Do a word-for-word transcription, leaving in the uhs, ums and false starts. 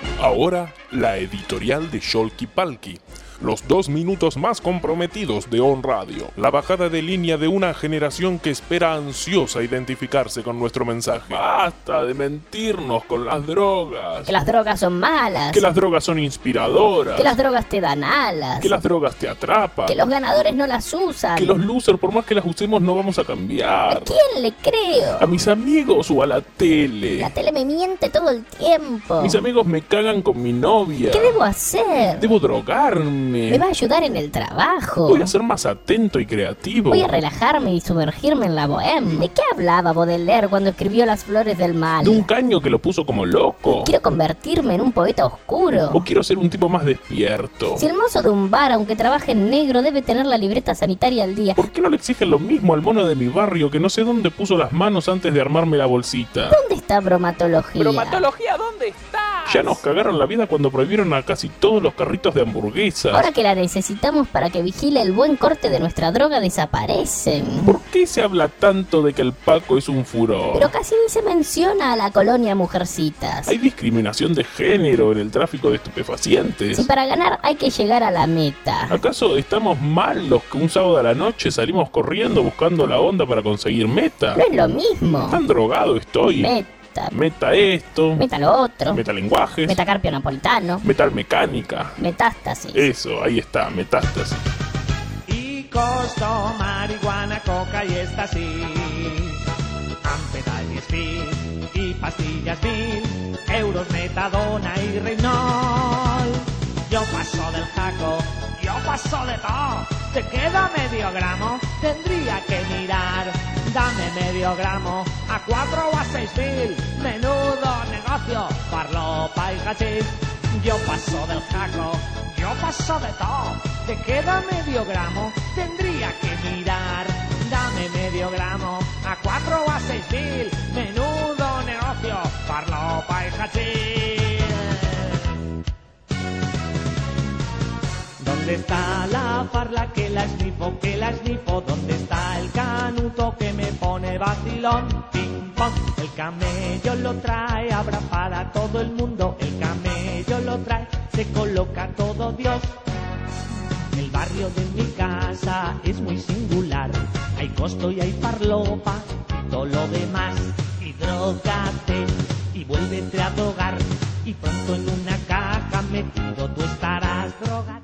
Ahora, la editorial de Sholky Palki. Los dos minutos más comprometidos de On Radio. La bajada de línea de una generación que espera ansiosa identificarse con nuestro mensaje. Basta de mentirnos con las drogas. Que las drogas son malas. Que las drogas son inspiradoras. Que las drogas te dan alas. Que las drogas te atrapan. Que los ganadores no las usan. Que los losers, por más que las usemos, no vamos a cambiar. ¿A quién le creo? A mis amigos o a la tele. La tele me miente todo el tiempo. Mis amigos me cagan con mi novia. ¿Qué debo hacer? Debo drogarme. Me va a ayudar en el trabajo. Voy a ser más atento y creativo. Voy a relajarme y sumergirme en la bohème. ¿De qué hablaba Baudelaire cuando escribió Las flores del mal? De un caño que lo puso como loco. Quiero convertirme en un poeta oscuro. O quiero ser un tipo más despierto. Si el mozo de un bar, aunque trabaje en negro, debe tener la libreta sanitaria al día, ¿por qué no le exigen lo mismo al mono de mi barrio que no sé dónde puso las manos antes de armarme la bolsita? ¿Dónde está bromatología? ¿Bromatología dónde está? Ya nos cagaron la vida cuando prohibieron a casi todos los carritos de hamburguesas. Ahora que la necesitamos para que vigile el buen corte de nuestra droga, desaparecen. ¿Por qué se habla tanto de que el Paco es un furor? Pero casi ni se menciona a la colonia Mujercitas. Hay discriminación de género en el tráfico de estupefacientes. Si para ganar hay que llegar a la meta. ¿Acaso estamos mal los que un sábado a la noche salimos corriendo buscando la onda para conseguir meta? No es lo mismo. Tan drogado estoy. Meta. Meta esto. Meta lo otro. Metalenguajes. Metacarpio napolitano. Metalmecánica. Metástasis. Eso, ahí está, metástasis. Y costo, marihuana, coca y éxtasis. Anfetal y speed. Y pastillas mil. Euros, metadona y Reynol. Yo paso del jaco. Yo paso de todo. ¿Te queda medio gramo? Tendría que mirar. Dame medio gramo, a cuatro o a seis mil. Menudo negocio, farlopa y hachís. Yo paso del jaco, yo paso de todo. ¿Te queda medio gramo? Tendría que mirar. Dame medio gramo, a cuatro o a seis mil. Menudo negocio, farlopa y hachís. ¿Dónde está la farla que la esnifo, que la esnifo? ¿Dónde está el canuto que me pone vacilón? Ping pong, el camello lo trae, abrazada a todo el mundo. El camello lo trae, se coloca todo Dios. El barrio de mi casa es muy singular. Hay costo y hay farlopa y todo lo demás. Y drógate y vuélvete a drogar. Y pronto en una caja metido tú estarás drogado.